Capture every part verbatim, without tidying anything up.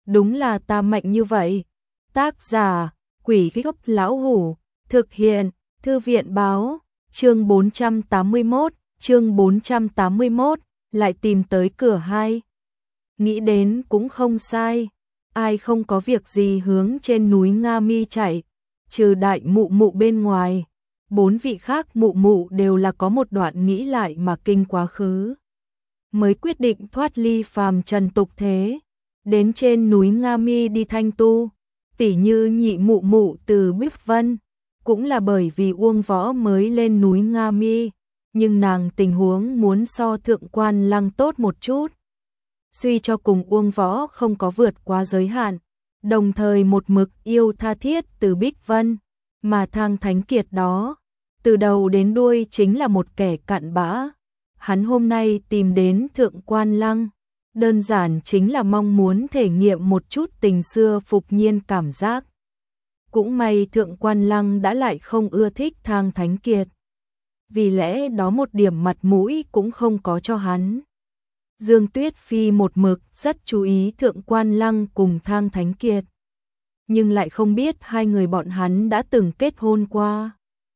đúng là ta mạnh như vậy. Tác giả, Quỷ Gốc Lão Hủ, thực hiện, Thư viện báo, chương bốn trăm tám mươi mốt, chương bốn trăm tám mươi mốt, lại tìm tới cửa hai. Nghĩ đến cũng không sai, ai không có việc gì hướng trên núi Nga Mi chạy, trừ đại mụ mụ bên ngoài. Bốn vị khác mụ mụ đều là có một đoạn nghĩ lại mà kinh quá khứ, mới quyết định thoát ly phàm trần tục thế, đến trên núi Nga Mi đi thanh tu. Tỉ như nhị mụ mụ từ Bích Vân, cũng là bởi vì Uông Võ mới lên núi Nga Mi, nhưng nàng tình huống muốn so Thượng Quan Lăng tốt một chút. Suy cho cùng Uông Võ không có vượt quá giới hạn, đồng thời một mực yêu tha thiết từ Bích Vân, mà Thang Thánh Kiệt đó, từ đầu đến đuôi chính là một kẻ cặn bã. Hắn hôm nay tìm đến Thượng Quan Lăng, đơn giản chính là mong muốn thể nghiệm một chút tình xưa phục nhiên cảm giác. Cũng may Thượng Quan Lăng đã lại không ưa thích Thang Thánh Kiệt, vì lẽ đó một điểm mặt mũi cũng không có cho hắn. Dương Tuyết Phi một mực rất chú ý Thượng Quan Lăng cùng Thang Thánh Kiệt, nhưng lại không biết hai người bọn hắn đã từng kết hôn qua.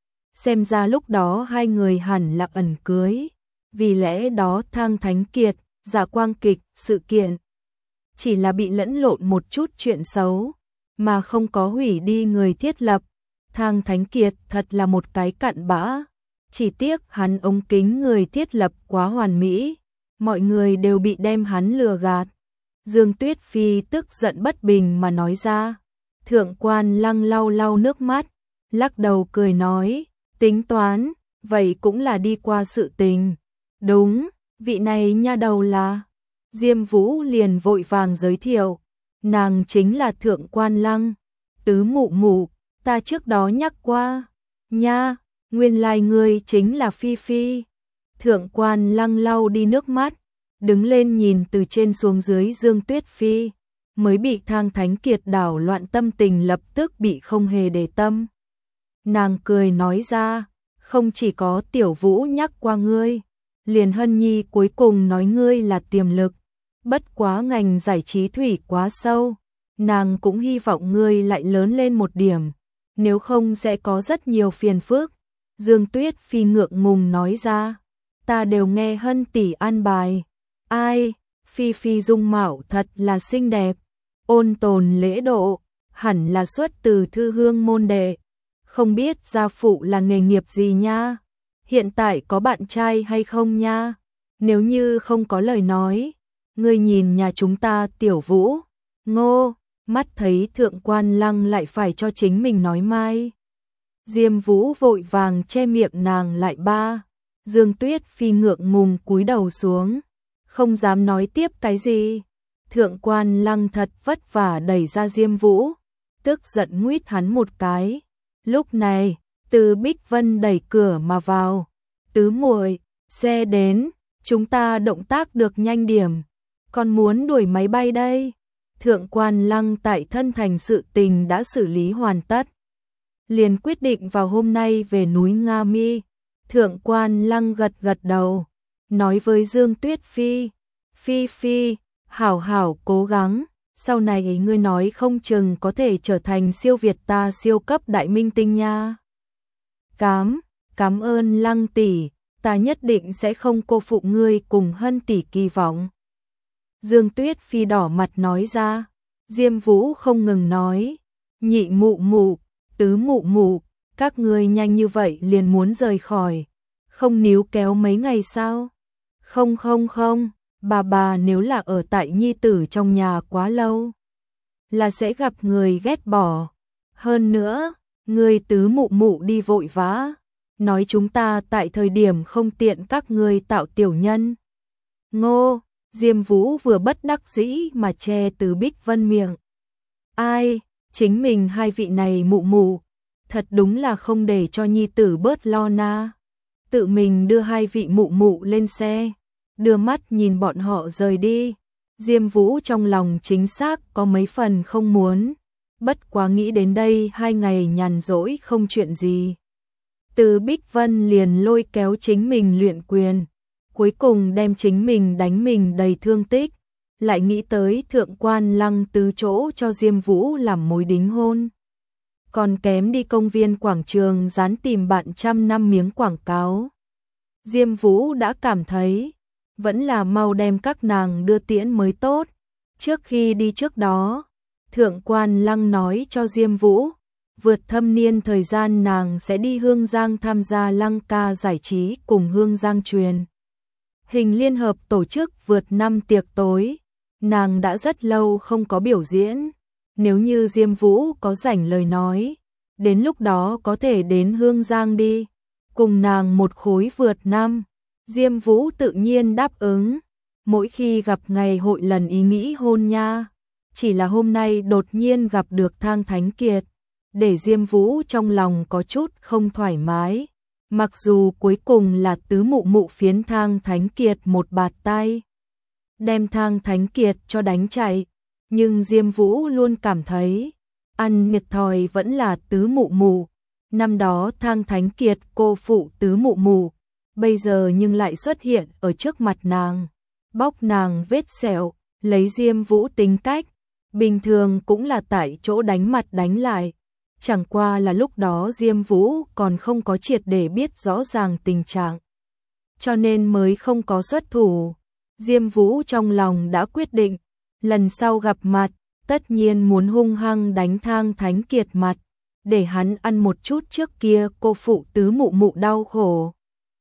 Xem ra lúc đó hai người hẳn là ẩn cưới, vì lẽ đó Thang Thánh Kiệt, Dạ Quang Kịch, sự kiện chỉ là bị lẫn lộn một chút chuyện xấu, mà không có hủy đi người thiết lập. Thang Thánh Kiệt thật là một cái cặn bã, chỉ tiếc hắn ống kính người thiết lập quá hoàn mỹ, mọi người đều bị đem hắn lừa gạt. Dương Tuyết Phi tức giận bất bình mà nói ra. Thượng Quan Lăng lau lau nước mắt, lắc đầu cười nói, tính toán, vậy cũng là đi qua sự tình. Đúng, vị này nha đầu là. Diêm Vũ liền vội vàng giới thiệu, nàng chính là Thượng Quan Lăng, tứ mụ mụ, ta trước đó nhắc qua. Nha, nguyên lai ngươi chính là Phi Phi. Thượng Quan Lăng lau đi nước mắt, đứng lên nhìn từ trên xuống dưới Dương Tuyết Phi, mới bị Thang Thánh Kiệt đảo loạn tâm tình lập tức bị không hề để tâm. Nàng cười nói ra, không chỉ có Tiểu Vũ nhắc qua ngươi, liền Hân Nhi cuối cùng nói ngươi là tiềm lực, bất quá ngành giải trí thủy quá sâu, nàng cũng hy vọng ngươi lại lớn lên một điểm, nếu không sẽ có rất nhiều phiền phức. Dương Tuyết Phi ngượng ngùng nói ra, ta đều nghe Hân tỷ an bài. Ai, Phi Phi dung mạo thật là xinh đẹp, ôn tồn lễ độ, hẳn là xuất từ thư hương môn đệ, không biết gia phụ là nghề nghiệp gì nha, hiện tại có bạn trai hay không nha, nếu như không có lời nói, ngươi nhìn nhà chúng ta Tiểu Vũ. Ngô, mắt thấy Thượng Quan Lăng lại phải cho chính mình nói mai. Diêm Vũ vội vàng che miệng nàng lại ba. Dương Tuyết Phi ngượng ngùng cúi đầu xuống, không dám nói tiếp cái gì. Thượng Quan Lăng thật vất vả đẩy ra Diêm Vũ, tức giận nguýt hắn một cái. Lúc này, Từ Bích Vân đẩy cửa mà vào. Tứ muội, xe đến, chúng ta động tác được nhanh điểm, còn muốn đuổi máy bay đây. Thượng Quan Lăng tại Thân Thành sự tình đã xử lý hoàn tất, liền quyết định vào hôm nay về núi Nga Mi. Thượng Quan Lăng gật gật đầu, nói với Dương Tuyết Phi, Phi Phi, hảo hảo cố gắng, sau này ngươi nói không chừng có thể trở thành siêu việt ta siêu cấp đại minh tinh nha. Cám, cảm ơn Lăng tỷ, ta nhất định sẽ không cô phụ ngươi cùng Hân tỷ kỳ vọng. Dương Tuyết Phi đỏ mặt nói ra. Diêm Vũ không ngừng nói, nhị mụ mụ, tứ mụ mụ, các ngươi nhanh như vậy liền muốn rời khỏi, không níu kéo mấy ngày sao? Không không không, bà bà nếu là ở tại nhi tử trong nhà quá lâu, là sẽ gặp người ghét bỏ. Hơn nữa, ngươi tứ mụ mụ đi vội vã, nói chúng ta tại thời điểm không tiện các ngươi tạo tiểu nhân. Ngô, Diêm Vũ vừa bất đắc dĩ mà che Từ Bích Vân miệng. Ai, chính mình hai vị này mụ mụ, thật đúng là không để cho nhi tử bớt lo na. Tự mình đưa hai vị mụ mụ lên xe, đưa mắt nhìn bọn họ rời đi. Diêm Vũ trong lòng chính xác có mấy phần không muốn, bất quá nghĩ đến đây hai ngày nhàn rỗi không chuyện gì. Từ Bích Vân liền lôi kéo chính mình luyện quyền, cuối cùng đem chính mình đánh mình đầy thương tích, lại nghĩ tới thượng quan lăng tứ chỗ cho Diêm Vũ làm mối đính hôn. Còn kém đi công viên quảng trường dán tìm bạn trăm năm miếng quảng cáo. Diêm Vũ đã cảm thấy, vẫn là mau đem các nàng đưa tiễn mới tốt. Trước khi đi trước đó, thượng quan lăng nói cho Diêm Vũ, vượt thâm niên thời gian nàng sẽ đi Hương Giang tham gia Lăng ca giải trí cùng Hương Giang truyền. Hình liên hợp tổ chức vượt năm tiệc tối, nàng đã rất lâu không có biểu diễn. Nếu như Diêm Vũ có rảnh lời nói, đến lúc đó có thể đến Hương Giang đi, cùng nàng một khối vượt năm. Diêm Vũ tự nhiên đáp ứng, mỗi khi gặp ngày hội lần ý nghĩ hôn nha. Chỉ là hôm nay đột nhiên gặp được Thang Thánh Kiệt, để Diêm Vũ trong lòng có chút không thoải mái. Mặc dù cuối cùng là tứ mụ mụ phiến Thang Thánh Kiệt một bạt tay, đem Thang Thánh Kiệt cho đánh chạy, nhưng Diêm Vũ luôn cảm thấy, ăn thiệt thòi vẫn là tứ mụ mụ. Năm đó Thang Thánh Kiệt cô phụ tứ mụ mụ, bây giờ nhưng lại xuất hiện ở trước mặt nàng, bóc nàng vết sẹo, lấy Diêm Vũ tính cách, bình thường cũng là tại chỗ đánh mặt đánh lại. Chẳng qua là lúc đó Diêm Vũ còn không có triệt để biết rõ ràng tình trạng, cho nên mới không có xuất thủ. Diêm Vũ trong lòng đã quyết định, lần sau gặp mặt, tất nhiên muốn hung hăng đánh Thang Thánh Kiệt mặt, để hắn ăn một chút trước kia cô phụ tứ mụ mụ đau khổ.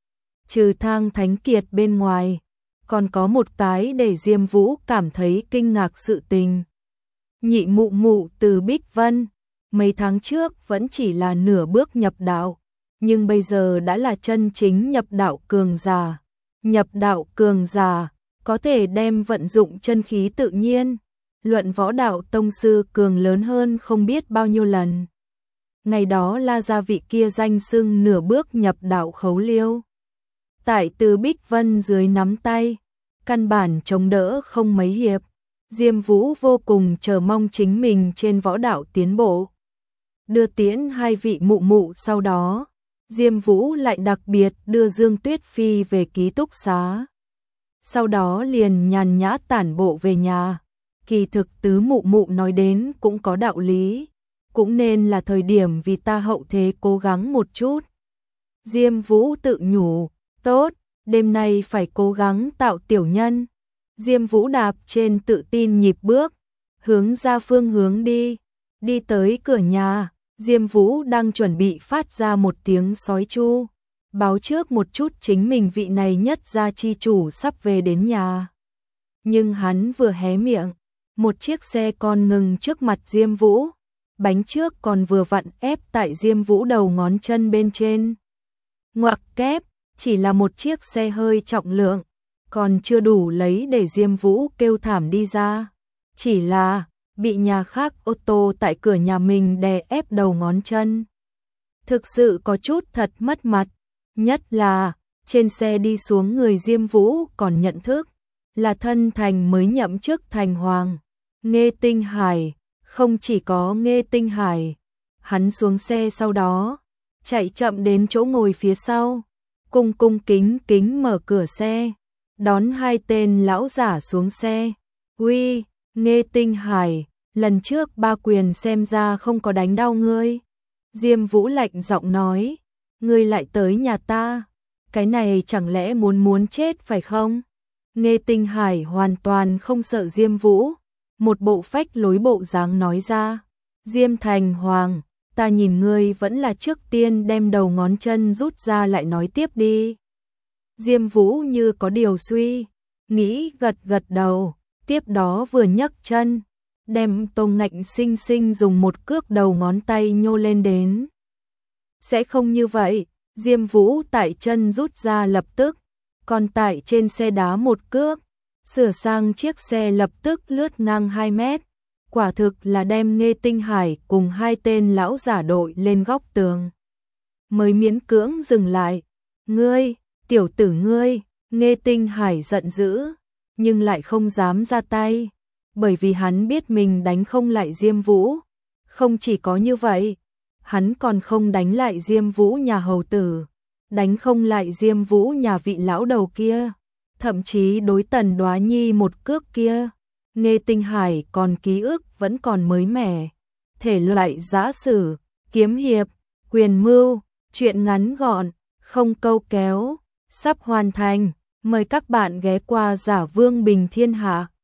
Trừ Thang Thánh Kiệt bên ngoài, còn có một cái để Diêm Vũ cảm thấy kinh ngạc sự tình. Nhị mụ mụ Từ Bích Vân, mấy tháng trước vẫn chỉ là nửa bước nhập đạo, nhưng bây giờ đã là chân chính nhập đạo cường giả. Nhập đạo cường giả, có thể đem vận dụng chân khí tự nhiên, luận võ đạo tông sư cường lớn hơn không biết bao nhiêu lần. Ngày đó La gia vị kia danh xưng nửa bước nhập đạo Khấu Liêu, tại Từ Bích Vân dưới nắm tay, căn bản chống đỡ không mấy hiệp. Diêm Vũ vô cùng chờ mong chính mình trên võ đạo tiến bộ. Đưa tiễn hai vị mụ mụ sau đó, Diêm Vũ lại đặc biệt đưa Dương Tuyết Phi về ký túc xá. Sau đó liền nhàn nhã tản bộ về nhà. Kỳ thực tứ mụ mụ nói đến cũng có đạo lý, cũng nên là thời điểm vì ta hậu thế cố gắng một chút. Diêm Vũ tự nhủ, tốt, đêm nay phải cố gắng tạo tiểu nhân. Diêm Vũ đạp trên tự tin nhịp bước, hướng ra phương hướng đi. Đi tới cửa nhà, Diêm Vũ đang chuẩn bị phát ra một tiếng sói chu, báo trước một chút chính mình vị này nhất gia chi chủ sắp về đến nhà. Nhưng hắn vừa hé miệng, một chiếc xe con ngừng trước mặt Diêm Vũ, bánh trước còn vừa vặn ép tại Diêm Vũ đầu ngón chân bên trên. Ngoặc kép, chỉ là một chiếc xe hơi trọng lượng, còn chưa đủ lấy để Diêm Vũ kêu thảm đi ra. Chỉ là bị nhà khác ô tô tại cửa nhà mình đè ép đầu ngón chân. Thực sự có chút thật mất mặt, nhất là trên xe đi xuống người Diêm Vũ còn nhận thức là thân thành mới nhậm chức thành hoàng, Nghê Tinh Hải. Không chỉ có Nghê Tinh Hải, hắn xuống xe sau đó, chạy chậm đến chỗ ngồi phía sau, cung cung kính kính mở cửa xe, đón hai tên lão giả xuống xe. Uy, Nghê Tinh Hải, lần trước ba quyền xem ra không có đánh đau ngươi. Diêm Vũ lạnh giọng nói, ngươi lại tới nhà ta, cái này chẳng lẽ muốn muốn chết phải không? Nghê Tinh Hải hoàn toàn không sợ Diêm Vũ, một bộ phách lối bộ dáng nói ra, Diêm Thành Hoàng, ta nhìn ngươi vẫn là trước tiên đem đầu ngón chân rút ra lại nói tiếp đi. Diêm Vũ như có điều suy nghĩ, gật gật đầu, tiếp đó vừa nhấc chân, đem Tông Ngạnh Sinh Sinh dùng một cước đầu ngón tay nhô lên đến. Sẽ không như vậy, Diêm Vũ tại chân rút ra lập tức, còn tại trên xe đá một cước, sửa sang chiếc xe lập tức lướt ngang hai mét, quả thực là đem Nghê Tinh Hải cùng hai tên lão giả đội lên góc tường. Mới miễn cưỡng dừng lại, ngươi, tiểu tử ngươi, Nghê Tinh Hải giận dữ, nhưng lại không dám ra tay, bởi vì hắn biết mình đánh không lại Diêm Vũ. Không chỉ có như vậy, hắn còn không đánh lại Diêm Vũ nhà hầu tử, đánh không lại Diêm Vũ nhà vị lão đầu kia, thậm chí đối Tần Đoá Nhi một cước kia, Nghe Tinh Hải còn ký ức vẫn còn mới mẻ. Thể loại giã sử, kiếm hiệp, quyền mưu, truyện ngắn gọn, không câu kéo, sắp hoàn thành. Mời các bạn ghé qua Giả Vương Bình Thiên Hạ.